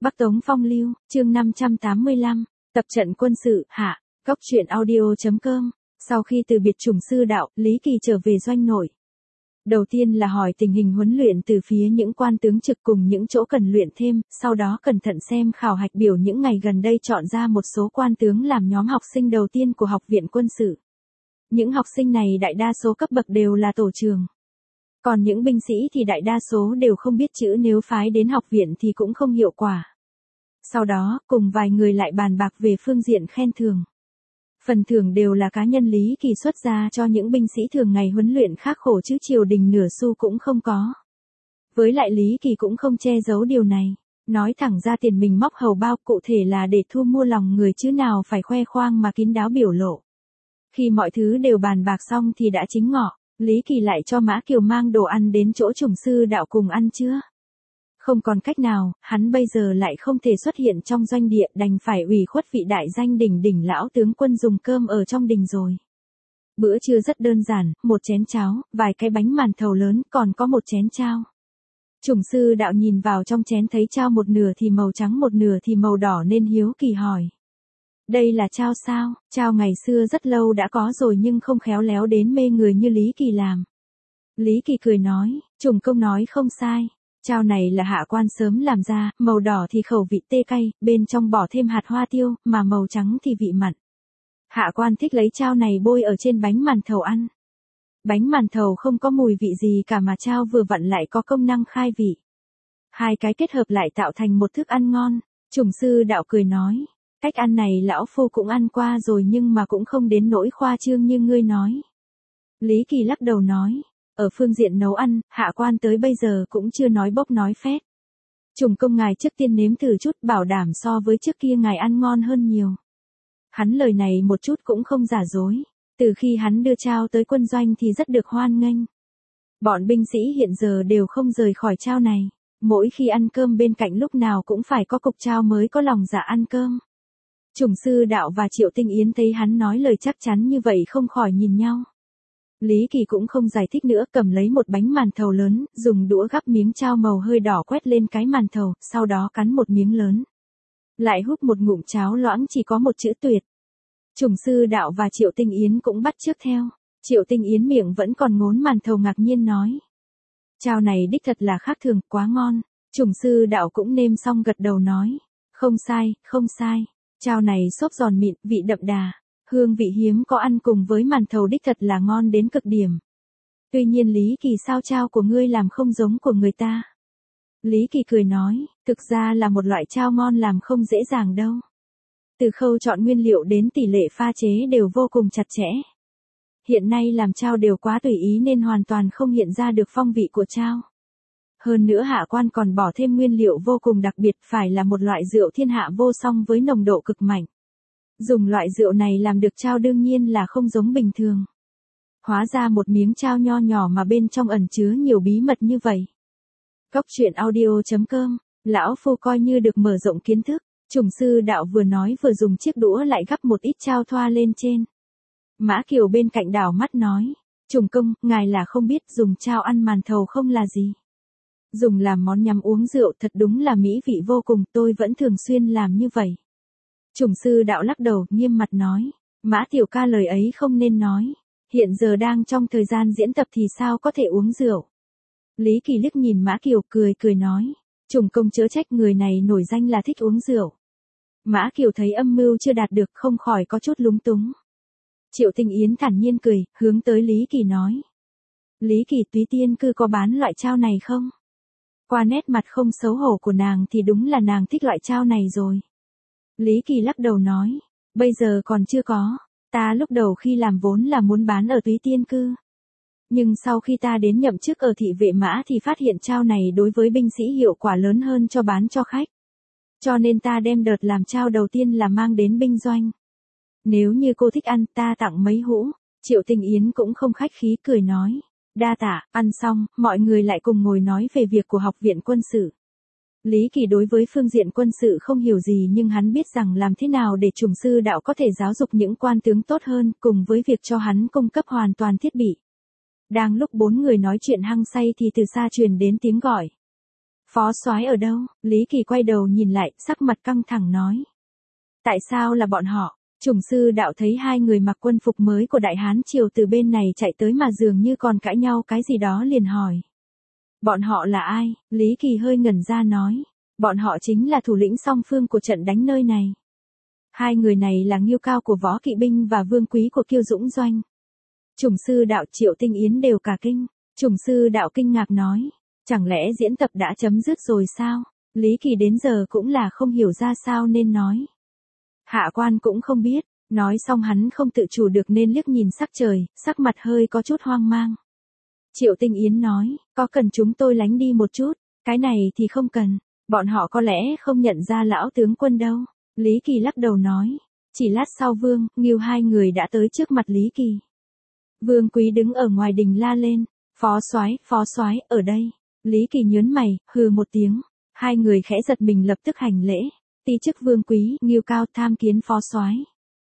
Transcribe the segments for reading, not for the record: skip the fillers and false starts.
Bắc Tống Phong Lưu, chương 585, tập trận quân sự, hạ, góc truyện audio.com. Sau khi từ biệt Trùng Sư Đạo, Lý Kỳ trở về doanh nội. Đầu tiên là hỏi tình hình huấn luyện từ phía những quan tướng trực cùng những chỗ cần luyện thêm, sau đó cẩn thận xem khảo hạch biểu những ngày gần đây chọn ra một số quan tướng làm nhóm học sinh đầu tiên của học viện quân sự. Những học sinh này đại đa số cấp bậc đều là tổ trường. Còn những binh sĩ thì đại đa số đều không biết chữ, nếu phái đến học viện thì cũng không hiệu quả. Sau đó, cùng vài người lại bàn bạc về phương diện khen thưởng. Phần thưởng đều là cá nhân Lý Kỳ xuất ra cho những binh sĩ thường ngày huấn luyện khắc khổ, chứ triều đình nửa xu cũng không có. Với lại Lý Kỳ cũng không che giấu điều này, nói thẳng ra tiền mình móc hầu bao, cụ thể là để thu mua lòng người chứ nào phải khoe khoang mà kín đáo biểu lộ. Khi mọi thứ đều bàn bạc xong thì đã chính ngọ, Lý Kỳ lại cho Mã Kiều mang đồ ăn đến chỗ Trùng Sư Đạo cùng ăn trưa. Không còn cách nào, hắn bây giờ lại không thể xuất hiện trong doanh địa, đành phải ủy khuất vị đại danh đỉnh lão tướng quân dùng cơm ở trong đình rồi. Bữa trưa rất đơn giản, một chén cháo, vài cái bánh màn thầu lớn, còn có một chén chao. Trùng Sư Đạo nhìn vào trong chén thấy chao một nửa thì màu trắng một nửa thì màu đỏ nên hiếu kỳ hỏi. Đây là chao sao? Chao ngày xưa rất lâu đã có rồi nhưng không khéo léo đến mê người như Lý Kỳ làm. Lý Kỳ cười nói, Trùng công nói không sai. Chao này là hạ quan sớm làm ra, màu đỏ thì khẩu vị tê cay, bên trong bỏ thêm hạt hoa tiêu, mà màu trắng thì vị mặn. Hạ quan thích lấy chao này bôi ở trên bánh màn thầu ăn. Bánh màn thầu không có mùi vị gì cả mà chao vừa vặn lại có công năng khai vị. Hai cái kết hợp lại tạo thành một thức ăn ngon. Trùng Sư Đạo cười nói, cách ăn này lão phu cũng ăn qua rồi nhưng mà cũng không đến nỗi khoa trương như ngươi nói. Lý Kỳ lắc đầu nói, ở phương diện nấu ăn, hạ quan tới bây giờ cũng chưa nói bốc nói phét. Trùng công ngài trước tiên nếm thử chút, bảo đảm so với trước kia ngài ăn ngon hơn nhiều. Hắn lời này một chút cũng không giả dối. Từ khi hắn đưa chao tới quân doanh thì rất được hoan nghênh. Bọn binh sĩ hiện giờ đều không rời khỏi chao này. Mỗi khi ăn cơm bên cạnh lúc nào cũng phải có cục chao mới có lòng dạ ăn cơm. Trùng Sư Đạo và Triệu Tinh Yến thấy hắn nói lời chắc chắn như vậy không khỏi nhìn nhau. Lý Kỳ cũng không giải thích nữa, cầm lấy một bánh màn thầu lớn, dùng đũa gắp miếng chao màu hơi đỏ quét lên cái màn thầu, sau đó cắn một miếng lớn. Lại húp một ngụm cháo loãng chỉ có một chữ tuyệt. Trùng Sư Đạo và Triệu Tinh Yến cũng bắt chước theo. Triệu Tinh Yến miệng vẫn còn ngốn màn thầu ngạc nhiên nói. Chao này đích thật là khác thường, quá ngon. Trùng Sư Đạo cũng nêm xong gật đầu nói. Không sai, không sai. Chao này xốp giòn mịn, vị đậm đà. Hương vị hiếm có, ăn cùng với màn thầu đích thật là ngon đến cực điểm. Tuy nhiên Lý Kỳ, sao chao của ngươi làm không giống của người ta? Lý Kỳ cười nói, thực ra là một loại chao ngon làm không dễ dàng đâu. Từ khâu chọn nguyên liệu đến tỷ lệ pha chế đều vô cùng chặt chẽ. Hiện nay làm chao đều quá tùy ý nên hoàn toàn không hiện ra được phong vị của chao. Hơn nữa hạ quan còn bỏ thêm nguyên liệu vô cùng đặc biệt, phải là một loại rượu thiên hạ vô song với nồng độ cực mạnh. Dùng loại rượu này làm được chao đương nhiên là không giống bình thường. Hóa ra một miếng chao nho nhỏ mà bên trong ẩn chứa nhiều bí mật như vậy. Góc truyện audio.com, lão phu coi như được mở rộng kiến thức. Trùng Sư Đạo vừa nói vừa dùng chiếc đũa lại gắp một ít chao thoa lên trên. Mã Kiều bên cạnh đảo mắt nói, Trùng công, ngài là không biết dùng chao ăn màn thầu không là gì. Dùng làm món nhắm uống rượu thật đúng là mỹ vị vô cùng, tôi vẫn thường xuyên làm như vậy. Trùng Sư Đạo lắc đầu, nghiêm mặt nói, Mã tiểu ca lời ấy không nên nói, hiện giờ đang trong thời gian diễn tập thì sao có thể uống rượu. Lý Kỳ liếc nhìn Mã Kiều cười nói, Trùng công chớ trách, người này nổi danh là thích uống rượu. Mã Kiều thấy âm mưu chưa đạt được không khỏi có chút lúng túng. Triệu Tinh Yến thản nhiên cười, hướng tới Lý Kỳ nói. Lý Kỳ, Túy Tiên Cư có bán loại chao này không? Qua nét mặt không xấu hổ của nàng thì đúng là nàng thích loại chao này rồi. Lý Kỳ lắc đầu nói, bây giờ còn chưa có, ta lúc đầu khi làm vốn là muốn bán ở Túy Tiên Cư. Nhưng sau khi ta đến nhậm chức ở thị vệ mã thì phát hiện chao này đối với binh sĩ hiệu quả lớn hơn cho bán cho khách. Cho nên ta đem đợt làm chao đầu tiên là mang đến binh doanh. Nếu như cô thích ăn, ta tặng mấy hũ. Triệu Tinh Yến cũng không khách khí cười nói, đa tạ. Ăn xong, mọi người lại cùng ngồi nói về việc của học viện quân sự. Lý Kỳ đối với phương diện quân sự không hiểu gì nhưng hắn biết rằng làm thế nào để Trùng Sư Đạo có thể giáo dục những quan tướng tốt hơn, cùng với việc cho hắn cung cấp hoàn toàn thiết bị. Đang lúc bốn người nói chuyện hăng say thì từ xa truyền đến tiếng gọi. Phó soái ở đâu? Lý Kỳ quay đầu nhìn lại, sắc mặt căng thẳng nói. Tại sao là bọn họ? Chủng sư đạo thấy hai người mặc quân phục mới của Đại Hán Triều từ bên này chạy tới mà dường như còn cãi nhau cái gì đó liền hỏi. Bọn họ là ai? Lý Kỳ hơi ngẩn ra nói. Bọn họ chính là thủ lĩnh song phương của trận đánh nơi này. Hai người này là Ngưu Cao của Võ Kỵ binh và Vương Quý của Kiêu Dũng Doanh. Chủng sư đạo Triệu Tinh Yến đều cả kinh. Chủng sư đạo kinh ngạc nói. Chẳng lẽ diễn tập đã chấm dứt rồi sao? Lý Kỳ đến giờ cũng là không hiểu ra sao nên nói. Hạ quan cũng không biết. Nói xong hắn không tự chủ được nên liếc nhìn sắc trời, sắc mặt hơi có chút hoang mang. Triệu Tinh Yến nói, có cần chúng tôi lánh đi một chút? Cái này thì không cần. Bọn họ có lẽ không nhận ra lão tướng quân đâu. Lý Kỳ lắc đầu nói. Chỉ lát sau Vương, Ngưu hai người đã tới trước mặt Lý Kỳ. Vương Quý đứng ở ngoài đình la lên. Phó soái, ở đây. Lý Kỳ nhớn mày, hừ một tiếng. Hai người khẽ giật mình lập tức hành lễ. Ti chức Vương Quý, Ngưu Cao tham kiến phó soái.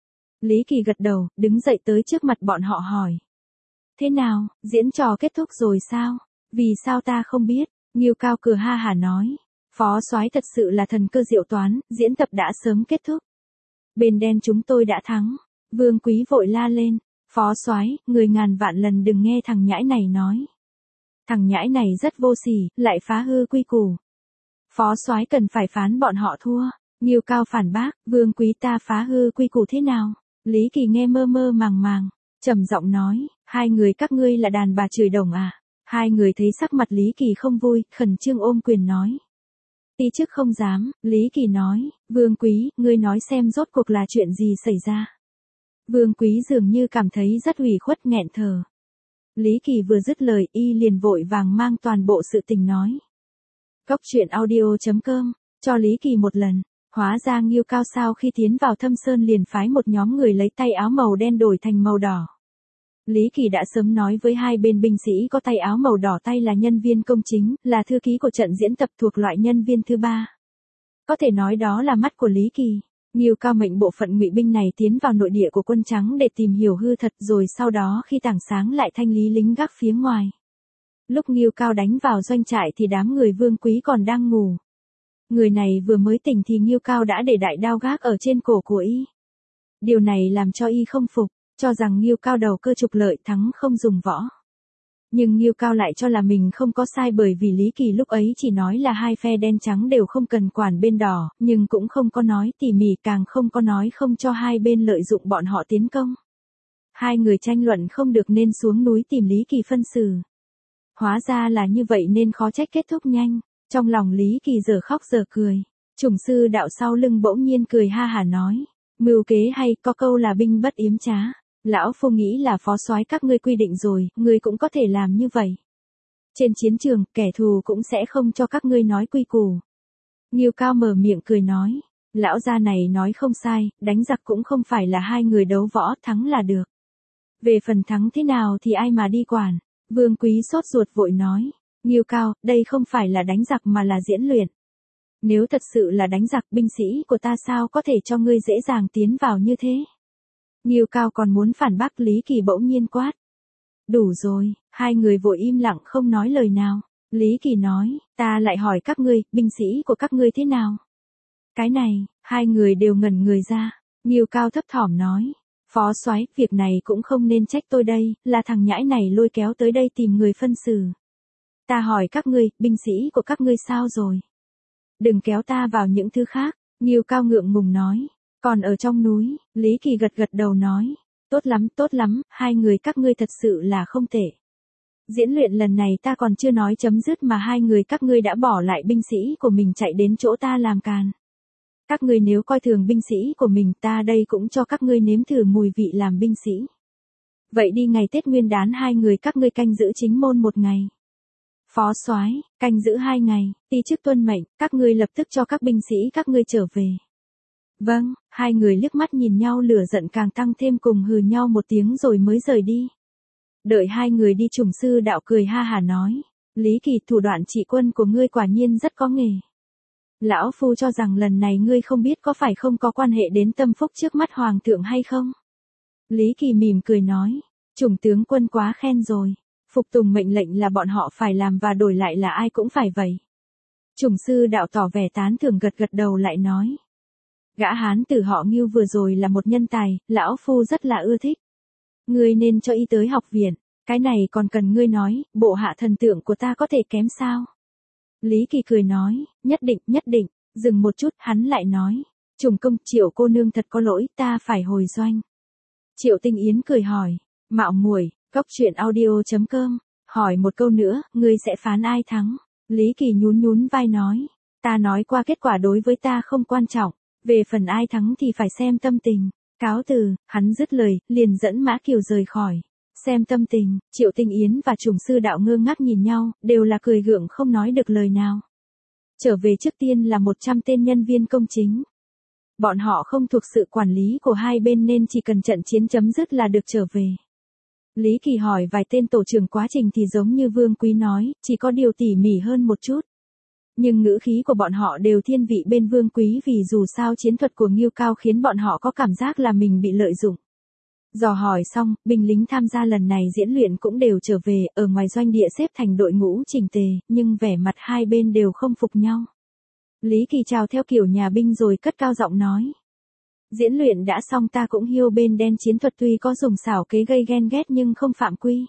Lý Kỳ gật đầu, đứng dậy tới trước mặt bọn họ hỏi. Thế nào, diễn trò kết thúc rồi sao? Vì sao ta không biết? Ngưu Cao cười ha hả nói. Phó soái thật sự là thần cơ diệu toán, diễn tập đã sớm kết thúc. Bên đen chúng tôi đã thắng. Vương Quý vội la lên. Phó soái, người ngàn vạn lần đừng nghe thằng nhãi này nói. Thằng nhãi này rất vô sỉ, lại phá hư quy củ. Phó soái cần phải phán bọn họ thua. Ngưu Cao phản bác, Vương Quý ta phá hư quy củ thế nào? Lý Kỳ nghe mơ mơ màng màng, trầm giọng nói, hai người các ngươi là đàn bà chửi đồng à? Hai người thấy sắc mặt Lý Kỳ không vui, khẩn trương ôm quyền nói. Ti chức không dám, Lý Kỳ nói, Vương Quý, ngươi nói xem rốt cuộc là chuyện gì xảy ra. Vương Quý dường như cảm thấy rất ủy khuất nghẹn thở. Lý Kỳ vừa dứt lời y liền vội vàng mang toàn bộ sự tình nói. Cóc truyện audio.com, cho Lý Kỳ một lần. Hóa ra Ngưu Cao sau khi tiến vào Thâm Sơn liền phái một nhóm người lấy tay áo màu đen đổi thành màu đỏ. Lý Kỳ đã sớm nói với hai bên binh sĩ có tay áo màu đỏ tay là nhân viên công chính, là thư ký của trận diễn tập thuộc loại nhân viên thứ ba. Có thể nói đó là mắt của Lý Kỳ. Ngưu Cao mệnh bộ phận ngụy binh này tiến vào nội địa của quân trắng để tìm hiểu hư thật rồi sau đó khi tảng sáng lại thanh lý lính gác phía ngoài. Lúc Ngưu Cao đánh vào doanh trại thì đám người Vương Quý còn đang ngủ. Người này vừa mới tỉnh thì Ngưu Cao đã để đại đao gác ở trên cổ của y. Điều này làm cho y không phục, cho rằng Ngưu Cao đầu cơ trục lợi thắng không dùng võ. Nhưng Ngưu Cao lại cho là mình không có sai bởi vì Lý Kỳ lúc ấy chỉ nói là hai phe đen trắng đều không cần quản bên đỏ, nhưng cũng không có nói tỉ mỉ càng không có nói không cho hai bên lợi dụng bọn họ tiến công. Hai người tranh luận không được nên xuống núi tìm Lý Kỳ phân xử. Hóa ra là như vậy nên khó trách kết thúc nhanh. Trong lòng Lý Kỳ giờ khóc giờ cười. Chủng sư đạo sau lưng bỗng nhiên cười ha hả nói. Mưu kế hay, có câu là binh bất yếm trá. Lão phu nghĩ là phó soái các ngươi quy định rồi, ngươi cũng có thể làm như vậy. Trên chiến trường, kẻ thù cũng sẽ không cho các ngươi nói quy củ. Ngưu Cao mở miệng cười nói. Lão gia này nói không sai, đánh giặc cũng không phải là hai người đấu võ thắng là được. Về phần thắng thế nào thì ai mà đi quản. Vương Quý sốt ruột vội nói. Ngưu Cao, đây không phải là đánh giặc mà là diễn luyện. Nếu thật sự là đánh giặc binh sĩ của ta sao có thể cho ngươi dễ dàng tiến vào như thế? Ngưu Cao còn muốn phản bác Lý Kỳ bỗng nhiên quát. Đủ rồi, hai người vội im lặng không nói lời nào. Lý Kỳ nói, ta lại hỏi các ngươi, binh sĩ của các ngươi thế nào? Cái này, hai người đều ngẩn người ra. Ngưu Cao thấp thỏm nói. Phó soái, việc này cũng không nên trách tôi đây, là thằng nhãi này lôi kéo tới đây tìm người phân xử. Ta hỏi các ngươi, binh sĩ của các ngươi sao rồi? Đừng kéo ta vào những thứ khác, Ngưu Cao ngượng ngùng nói. Còn ở trong núi, Lý Kỳ gật gật đầu nói. Tốt lắm, hai người các ngươi thật sự là không tệ. Diễn luyện lần này ta còn chưa nói chấm dứt mà hai người các ngươi đã bỏ lại binh sĩ của mình chạy đến chỗ ta làm càn. Các ngươi nếu coi thường binh sĩ của mình ta đây cũng cho các ngươi nếm thử mùi vị làm binh sĩ. Vậy đi ngày Tết Nguyên Đán hai người các ngươi canh giữ chính môn một ngày. Phó soái, canh giữ 2 ngày, ti chức tuân mệnh, các ngươi lập tức cho các binh sĩ các ngươi trở về. Vâng, hai người liếc mắt nhìn nhau lửa giận càng tăng thêm cùng hừ nhau một tiếng rồi mới rời đi. Đợi hai người đi chủng sư đạo cười ha hả nói. Lý Kỳ thủ đoạn trị quân của ngươi quả nhiên rất có nghề. Lão phu cho rằng lần này ngươi không biết có phải không có quan hệ đến tâm phúc trước mắt hoàng thượng hay không? Lý Kỳ mỉm cười nói. Chủng tướng quân quá khen rồi. Phục tùng mệnh lệnh là bọn họ phải làm và đổi lại là ai cũng phải vậy. Trùng sư đạo tỏ vẻ tán thưởng gật gật đầu lại nói. Gã hán tử họ Ngưu vừa rồi là một nhân tài, lão phu rất là ưa thích. Ngươi nên cho y tới học viện, cái này còn cần ngươi nói, bộ hạ thần tượng của ta có thể kém sao? Lý Kỳ cười nói, nhất định, dừng một chút, hắn lại nói. Trùng công, Triệu cô nương thật có lỗi, ta phải hồi doanh. Triệu Tinh Yến cười hỏi, mạo muội, Cóc Truyện Audio.com, hỏi một câu nữa, ngươi sẽ phán ai thắng? Lý Kỳ nhún vai nói, ta nói qua kết quả đối với ta không quan trọng, về phần ai thắng thì phải xem tâm tình. Cáo từ, hắn dứt lời, liền dẫn Mã Kiều rời khỏi. Xem tâm tình, Triệu Tinh Yến và Trùng sư đạo ngơ ngác nhìn nhau, đều là cười gượng không nói được lời nào. Trở về trước tiên là 100 tên nhân viên công chính. Bọn họ không thuộc sự quản lý của hai bên nên chỉ cần trận chiến chấm dứt là được trở về. Lý Kỳ hỏi vài tên tổ trưởng quá trình thì giống như Vương Quý nói, chỉ có điều tỉ mỉ hơn một chút. Nhưng ngữ khí của bọn họ đều thiên vị bên Vương Quý vì dù sao chiến thuật của Ngưu Cao khiến bọn họ có cảm giác là mình bị lợi dụng. Dò hỏi xong, binh lính tham gia lần này diễn luyện cũng đều trở về, ở ngoài doanh địa xếp thành đội ngũ chỉnh tề, nhưng vẻ mặt hai bên đều không phục nhau. Lý Kỳ chào theo kiểu nhà binh rồi cất cao giọng nói. Diễn luyện đã xong, ta cũng hiêu bên đen chiến thuật tuy có dùng xảo kế gây ghen ghét nhưng không phạm quy.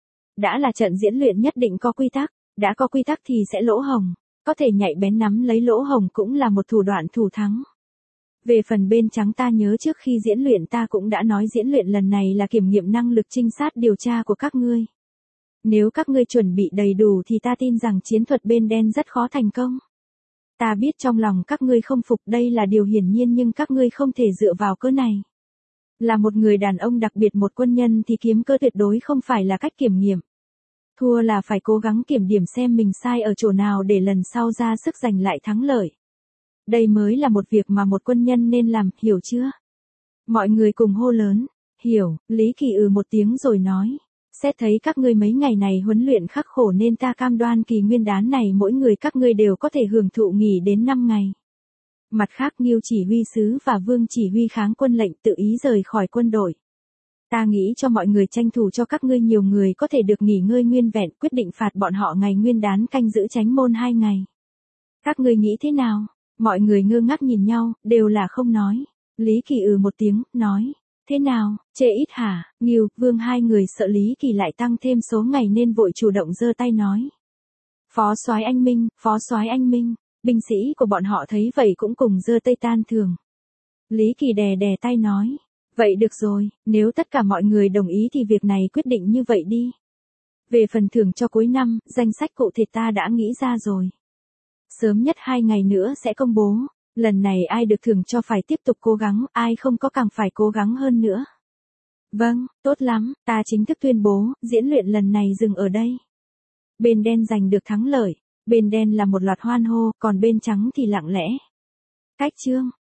Đã là trận diễn luyện nhất định có quy tắc, đã có quy tắc thì sẽ lỗ hổng, có thể nhạy bén nắm lấy lỗ hổng cũng là một thủ đoạn thủ thắng. Về phần bên trắng ta nhớ trước khi diễn luyện ta cũng đã nói diễn luyện lần này là kiểm nghiệm năng lực trinh sát điều tra của các ngươi. Nếu các ngươi chuẩn bị đầy đủ thì ta tin rằng chiến thuật bên đen rất khó thành công. Ta biết trong lòng các ngươi không phục, đây là điều hiển nhiên, nhưng các ngươi không thể dựa vào cớ này. Là một người đàn ông, đặc biệt một quân nhân thì kiếm cớ tuyệt đối không phải là cách kiểm nghiệm. Thua là phải cố gắng kiểm điểm xem mình sai ở chỗ nào để lần sau ra sức giành lại thắng lợi. Đây mới là một việc mà một quân nhân nên làm, hiểu chưa? Mọi người cùng hô lớn, hiểu. Lý Kỳ một tiếng rồi nói. Xét thấy các ngươi mấy ngày này huấn luyện khắc khổ nên ta cam đoan kỳ nguyên đán này mỗi người các ngươi đều có thể hưởng thụ nghỉ đến 5 ngày. Mặt khác, Ngưu chỉ huy sứ và Vương chỉ huy kháng quân lệnh tự ý rời khỏi quân đội. Ta nghĩ cho mọi người tranh thủ cho các ngươi nhiều người có thể được nghỉ ngơi nguyên vẹn, quyết định phạt bọn họ ngày nguyên đán canh giữ Chánh Môn 2 ngày. Các ngươi nghĩ thế nào? Mọi người ngơ ngác nhìn nhau, đều là không nói. Lý Kỳ một tiếng, nói. Thế nào, chê ít hả? Ngưu, Vương hai người sợ Lý Kỳ lại tăng thêm số ngày nên vội chủ động giơ tay nói. Phó soái anh Minh, binh sĩ của bọn họ thấy vậy cũng cùng giơ tay tan thưởng. Lý Kỳ đè tay nói. Vậy được rồi, nếu tất cả mọi người đồng ý thì việc này quyết định như vậy đi. Về phần thưởng cho cuối năm, danh sách cụ thể ta đã nghĩ ra rồi. Sớm nhất 2 ngày nữa sẽ công bố. Lần này ai được thưởng cho phải tiếp tục cố gắng, ai không có càng phải cố gắng hơn nữa. Vâng, tốt lắm, ta chính thức tuyên bố, diễn luyện lần này dừng ở đây. Bên đen giành được thắng lợi, bên đen là một loạt hoan hô, còn bên trắng thì lặng lẽ. Cách chương.